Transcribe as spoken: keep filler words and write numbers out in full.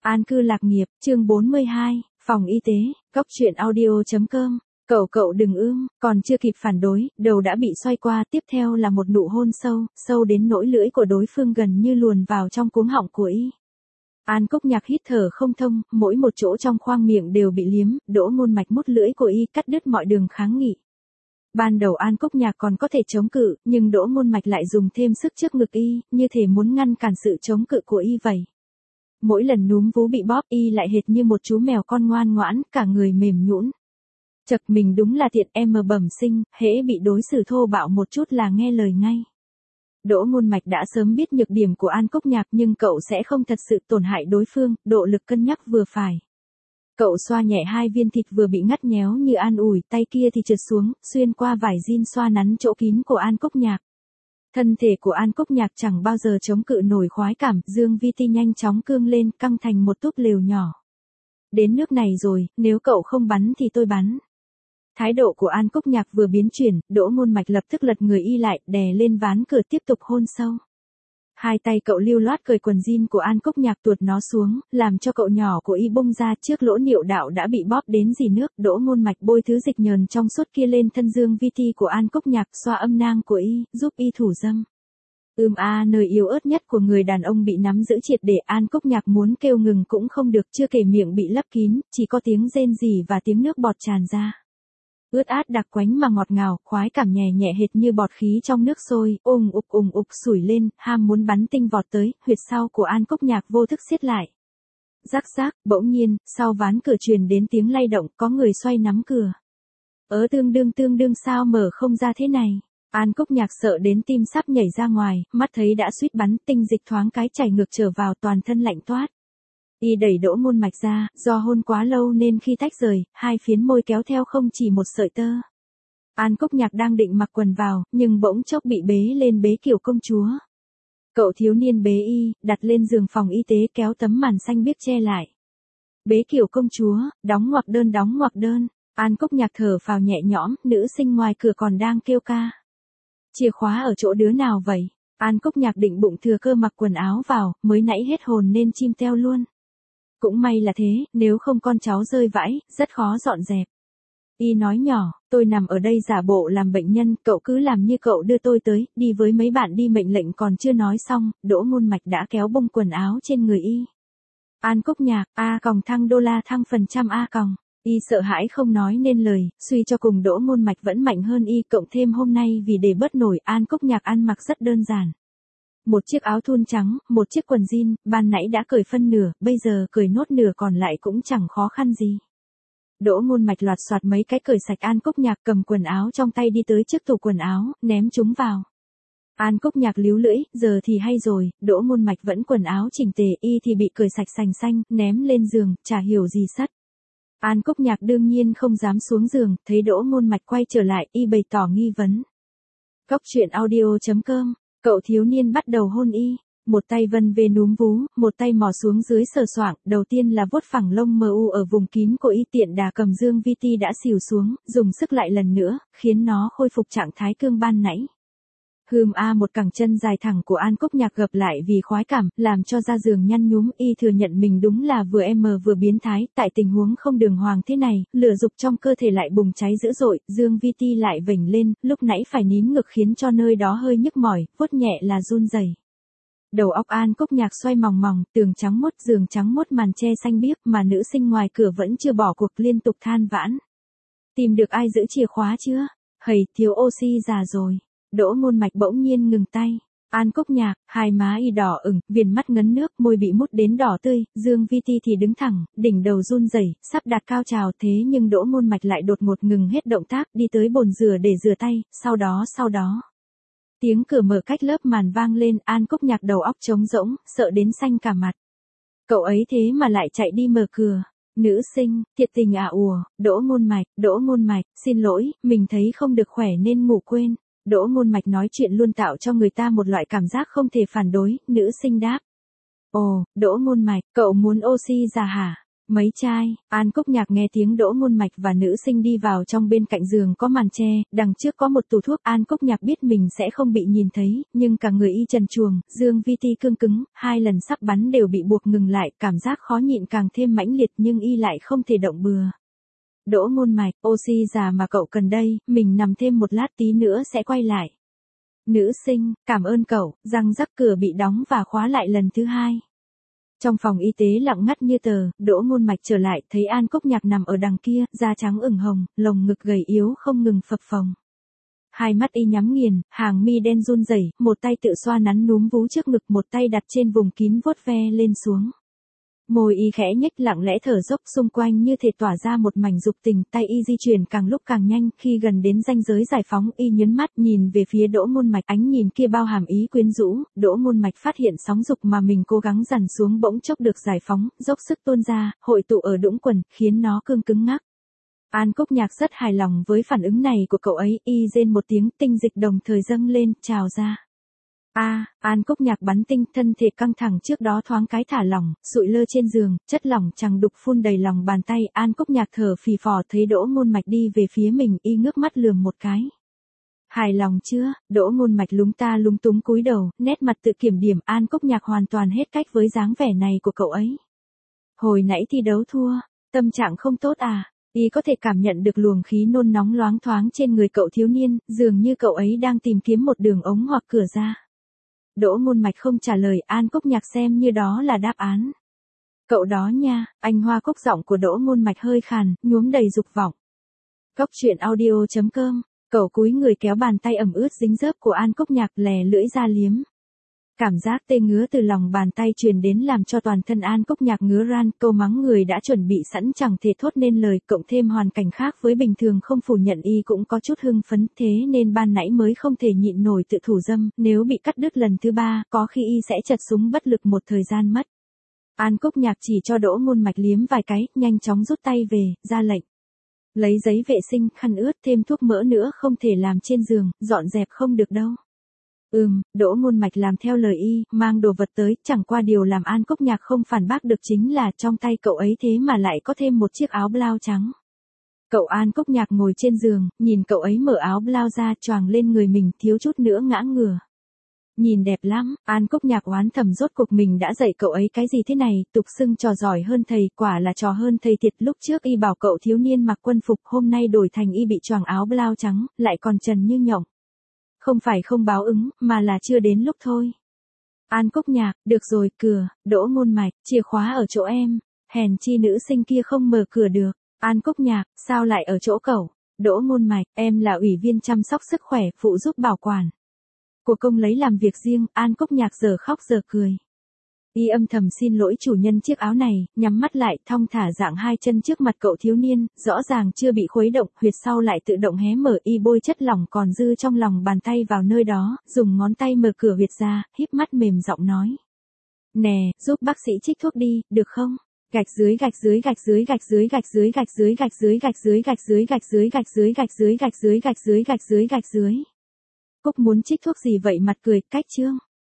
An cư lạc nghiệp, chương bốn mươi hai, phòng y tế, cốc truyện audio.com. Cậu cậu đừng ương, còn chưa kịp phản đối, đầu đã bị xoay qua, tiếp theo là một nụ hôn sâu, sâu đến nỗi lưỡi của đối phương gần như luồn vào trong cuống họng của y. An Cúc Nhạc hít thở không thông, mỗi một chỗ trong khoang miệng đều bị liếm, Đỗ Ngôn Mạch mút lưỡi của y cắt đứt mọi đường kháng nghị. Ban đầu An Cúc Nhạc còn có thể chống cự, nhưng Đỗ Ngôn Mạch lại dùng thêm sức trước ngực y, như thể muốn ngăn cản sự chống cự của y vậy. Mỗi lần núm vú bị bóp y lại hệt như một chú mèo con ngoan ngoãn, cả người mềm nhũn. Chật, mình đúng là thiện em bẩm sinh, hễ bị đối xử thô bạo một chút là nghe lời ngay. Đỗ Ngôn Mạch đã sớm biết nhược điểm của An Cúc Nhạc nhưng cậu sẽ không thật sự tổn hại đối phương, độ lực cân nhắc vừa phải. Cậu xoa nhẹ hai viên thịt vừa bị ngắt nhéo như an ủi, tay kia thì trượt xuống, xuyên qua vải jean xoa nắn chỗ kín của An Cúc Nhạc. Thân thể của An Cúc Nhạc chẳng bao giờ chống cự nổi khoái cảm, dương vi ti nhanh chóng cương lên, căng thành một túp lều nhỏ. Đến nước này rồi, nếu cậu không bắn thì tôi bắn. Thái độ của An Cúc Nhạc vừa biến chuyển, Đỗ Ngôn Mạch lập tức lật người y lại, đè lên ván cửa tiếp tục hôn sâu. Hai tay cậu lưu loát cởi quần jean của An Cúc Nhạc tuột nó xuống, làm cho cậu nhỏ của y bung ra, trước lỗ niệu đạo đã bị bóp đến dì nước. Đỗ Ngôn Mạch bôi thứ dịch nhờn trong suốt kia lên thân dương vi ti của An Cúc Nhạc, xoa âm nang của y, giúp y thủ dâm. Ưm a, nơi yếu ớt nhất của người đàn ông bị nắm giữ triệt để. An Cúc Nhạc muốn kêu ngừng cũng không được, chưa kể miệng bị lấp kín, chỉ có tiếng rên rỉ và tiếng nước bọt tràn ra. Ướt át đặc quánh mà ngọt ngào, khoái cảm nhẹ nhẹ hệt như bọt khí trong nước sôi, ùng ục ùng ục sủi lên, ham muốn bắn tinh vọt tới, huyệt sau của An Cúc Nhạc vô thức siết lại. Rắc rắc, bỗng nhiên, sau ván cửa truyền đến tiếng lay động, có người xoay nắm cửa. Ớ tương đương tương đương sao mở không ra thế này. An Cúc Nhạc sợ đến tim sắp nhảy ra ngoài, mắt thấy đã suýt bắn, tinh dịch thoáng cái chảy ngược trở vào, toàn thân lạnh toát. Y đẩy Đỗ Ngôn Mạch ra, do hôn quá lâu nên khi tách rời, hai phiến môi kéo theo không chỉ một sợi tơ. An Cúc Nhạc đang định mặc quần vào, nhưng bỗng chốc bị bế lên bế kiểu công chúa. Cậu thiếu niên bế y, đặt lên giường phòng y tế, kéo tấm màn xanh biếc che lại. Bế kiểu công chúa, đóng ngoặc đơn đóng ngoặc đơn. An Cúc Nhạc thở phào nhẹ nhõm, nữ sinh ngoài cửa còn đang kêu ca. Chìa khóa ở chỗ đứa nào vậy? An Cúc Nhạc định bụng thừa cơ mặc quần áo vào, mới nãy hết hồn nên chim teo luôn. Cũng may là thế, nếu không con cháu rơi vãi, rất khó dọn dẹp. Y nói nhỏ, tôi nằm ở đây giả bộ làm bệnh nhân, cậu cứ làm như cậu đưa tôi tới, đi với mấy bạn đi. Mệnh lệnh còn chưa nói xong, Đỗ Ngôn Mạch đã kéo bung quần áo trên người y. An Cúc Nhạc, A còng thăng đô la thăng phần trăm A còng. Y sợ hãi không nói nên lời, suy cho cùng Đỗ Ngôn Mạch vẫn mạnh hơn y, cộng thêm hôm nay vì để bớt nổi, An Cúc Nhạc ăn mặc rất đơn giản. Một chiếc áo thun trắng, một chiếc quần jean, ban nãy đã cởi phân nửa, bây giờ cởi nốt nửa còn lại cũng chẳng khó khăn gì. Đỗ Ngôn Mạch loạt soạt mấy cái cởi sạch. An Cúc Nhạc cầm quần áo trong tay đi tới trước tủ quần áo, ném chúng vào. An Cúc Nhạc líu lưỡi, giờ thì hay rồi, Đỗ Ngôn Mạch vẫn quần áo chỉnh tề, y thì bị cởi sạch sành xanh, ném lên giường, chả hiểu gì sất. An Cúc Nhạc đương nhiên không dám xuống giường, thấy Đỗ Ngôn Mạch quay trở lại, y bày tỏ nghi vấn. Cốc truyện audio.com. Cậu thiếu niên bắt đầu hôn y, một tay vân về núm vú, một tay mò xuống dưới sờ soạng, đầu tiên là vuốt phẳng lông mờ u ở vùng kín của y, tiện đà cầm dương vi ti đã xỉu xuống, dùng sức lại lần nữa, khiến nó khôi phục trạng thái cương ban nãy. Hừm a, một cẳng chân dài thẳng của An Cúc Nhạc gập lại vì khoái cảm, làm cho da giường nhăn nhúm. Y thừa nhận mình đúng là vừa em vừa biến thái, tại tình huống không đường hoàng thế này, lửa dục trong cơ thể lại bùng cháy dữ dội, dương vi ti lại vểnh lên, lúc nãy phải nín ngực khiến cho nơi đó hơi nhức mỏi, vuốt nhẹ là run rẩy. Đầu óc An Cúc Nhạc xoay mòng mòng, tường trắng muốt, giường trắng muốt, màn che xanh biếc, mà nữ sinh ngoài cửa vẫn chưa bỏ cuộc, liên tục than vãn. Tìm được ai giữ chìa khóa chưa? Hầy, thiếu oxy già rồi. Đỗ Ngôn Mạch bỗng nhiên ngừng tay. An Cúc Nhạc, hai má y đỏ ửng, viền mắt ngấn nước, môi bị mút đến đỏ tươi, dương vi ti thì đứng thẳng, đỉnh đầu run rẩy, sắp đạt cao trào. Thế nhưng Đỗ Ngôn Mạch lại đột ngột ngừng hết động tác, đi tới bồn rửa để rửa tay, sau đó sau đó. Tiếng cửa mở cách lớp màn vang lên, An Cúc Nhạc đầu óc trống rỗng, sợ đến xanh cả mặt. Cậu ấy thế mà lại chạy đi mở cửa. Nữ sinh, thiệt tình à ùa, Đỗ Ngôn Mạch, Đỗ Ngôn Mạch, xin lỗi, mình thấy không được khỏe nên ngủ quên. Đỗ Ngôn Mạch nói chuyện luôn tạo cho người ta một loại cảm giác không thể phản đối, nữ sinh đáp. Ồ, Đỗ Ngôn Mạch, cậu muốn oxy già hả? Mấy chai, An Cúc Nhạc nghe tiếng Đỗ Ngôn Mạch và nữ sinh đi vào trong, bên cạnh giường có màn che, đằng trước có một tủ thuốc. An Cúc Nhạc biết mình sẽ không bị nhìn thấy, nhưng cả người y trần truồng, dương vi ti cương cứng, hai lần sắp bắn đều bị buộc ngừng lại, cảm giác khó nhịn càng thêm mãnh liệt nhưng y lại không thể động bừa. Đỗ Ngôn Mạch, oxy già mà cậu cần đây, mình nằm thêm một lát tí nữa sẽ quay lại. Nữ sinh, cảm ơn cậu, răng rắc, cửa bị đóng và khóa lại lần thứ hai. Trong phòng y tế lặng ngắt như tờ, Đỗ Ngôn Mạch trở lại, thấy An Cúc Nhạc nằm ở đằng kia, da trắng ửng hồng, lồng ngực gầy yếu không ngừng phập phồng. Hai mắt y nhắm nghiền, hàng mi đen run rẩy, một tay tự xoa nắn núm vú trước ngực, một tay đặt trên vùng kín vuốt ve lên xuống. Môi y khẽ nhếch, lặng lẽ thở dốc, xung quanh như thể tỏa ra một mảnh dục tình, tay y di chuyển càng lúc càng nhanh, khi gần đến ranh giới giải phóng, y nhấn mắt nhìn về phía Đỗ Ngôn Mạch, ánh nhìn kia bao hàm ý quyến rũ. Đỗ Ngôn Mạch phát hiện sóng dục mà mình cố gắng dằn xuống bỗng chốc được giải phóng, dốc sức tuôn ra, hội tụ ở đũng quần, khiến nó cương cứng ngắc. An Cúc Nhạc rất hài lòng với phản ứng này của cậu ấy, y rên một tiếng, tinh dịch đồng thời dâng lên, trào ra. A, à, An Cúc Nhạc bắn tinh, thân thể căng thẳng trước đó thoáng cái thả lỏng, sụi lơ trên giường, chất lỏng chằng đục phun đầy lòng bàn tay. An Cúc Nhạc thở phì phò, thấy Đỗ Ngôn Mạch đi về phía mình, y ngước mắt lườm một cái. Hài lòng chưa? Đỗ Ngôn Mạch lúng ta lúng túng cúi đầu, nét mặt tự kiểm điểm. An Cúc Nhạc hoàn toàn hết cách với dáng vẻ này của cậu ấy. Hồi nãy thi đấu thua, tâm trạng không tốt à? Y có thể cảm nhận được luồng khí nôn nóng loáng thoáng trên người cậu thiếu niên, dường như cậu ấy đang tìm kiếm một đường ống hoặc cửa ra. Đỗ Ngôn Mạch không trả lời, An Cúc Nhạc xem như đó là đáp án. Cậu đó nha, anh Hoa Cúc, giọng của Đỗ Ngôn Mạch hơi khàn, nhuốm đầy dục vọng. Cốc truyện audio chấm com, cậu cúi người kéo bàn tay ẩm ướt dính dớp của An Cúc Nhạc, lè lưỡi ra liếm. Cảm giác tê ngứa từ lòng bàn tay truyền đến làm cho toàn thân An Cúc Nhạc ngứa ran, câu mắng người đã chuẩn bị sẵn chẳng thể thốt nên lời, cộng thêm hoàn cảnh khác với bình thường không phủ nhận y cũng có chút hưng phấn, thế nên ban nãy mới không thể nhịn nổi tự thủ dâm, nếu bị cắt đứt lần thứ ba, có khi y sẽ chật súng bất lực một thời gian mất. An Cúc Nhạc chỉ cho Đỗ Ngôn Mạch liếm vài cái, nhanh chóng rút tay về, ra lệnh. Lấy giấy vệ sinh, khăn ướt, thêm thuốc mỡ nữa, không thể làm trên giường, dọn dẹp không được đâu. Ừm, Đỗ Ngôn Mạch làm theo lời y, mang đồ vật tới, chẳng qua điều làm An Cúc Nhạc không phản bác được chính là trong tay cậu ấy thế mà lại có thêm một chiếc áo blau trắng. Cậu An Cúc Nhạc ngồi trên giường, nhìn cậu ấy mở áo blau ra, choàng lên người mình, thiếu chút nữa ngã ngửa. Nhìn đẹp lắm, An Cúc Nhạc oán thầm, rốt cuộc mình đã dạy cậu ấy cái gì thế này, tục xưng trò giỏi hơn thầy, quả là trò hơn thầy thiệt. Lúc trước y bảo cậu thiếu niên mặc quân phục, hôm nay đổi thành y bị choàng áo blau trắng, lại còn trần như nhộng. Không phải không báo ứng, mà là chưa đến lúc thôi. An Cúc Nhạc, được rồi, cửa, Đỗ Ngôn Mạch, chìa khóa ở chỗ em, hèn chi nữ sinh kia không mở cửa được. An Cúc Nhạc, sao lại ở chỗ cậu? Đỗ Ngôn Mạch, em là ủy viên chăm sóc sức khỏe, phụ giúp bảo quản. Của công lấy làm việc riêng. An Cúc Nhạc giờ khóc giờ cười. Y âm thầm xin lỗi chủ nhân chiếc áo này, nhắm mắt lại, thong thả dạng hai chân trước mặt cậu thiếu niên, rõ ràng chưa bị khuấy động, huyệt sau lại tự động hé mở. Y bôi chất lỏng còn dư trong lòng bàn tay vào nơi đó, dùng ngón tay mở cửa huyệt ra, híp mắt mềm giọng nói. Nè, giúp bác sĩ trích thuốc đi, được không? Gạch dưới gạch dưới gạch dưới gạch dưới gạch dưới gạch dưới gạch dưới gạch dưới gạch dưới gạch dưới gạch dưới gạch dưới gạch dưới gạch dưới gạch dưới gạch dưới. Cúc muốn trích thuốc gì vậy? Mặt cười, cách chương.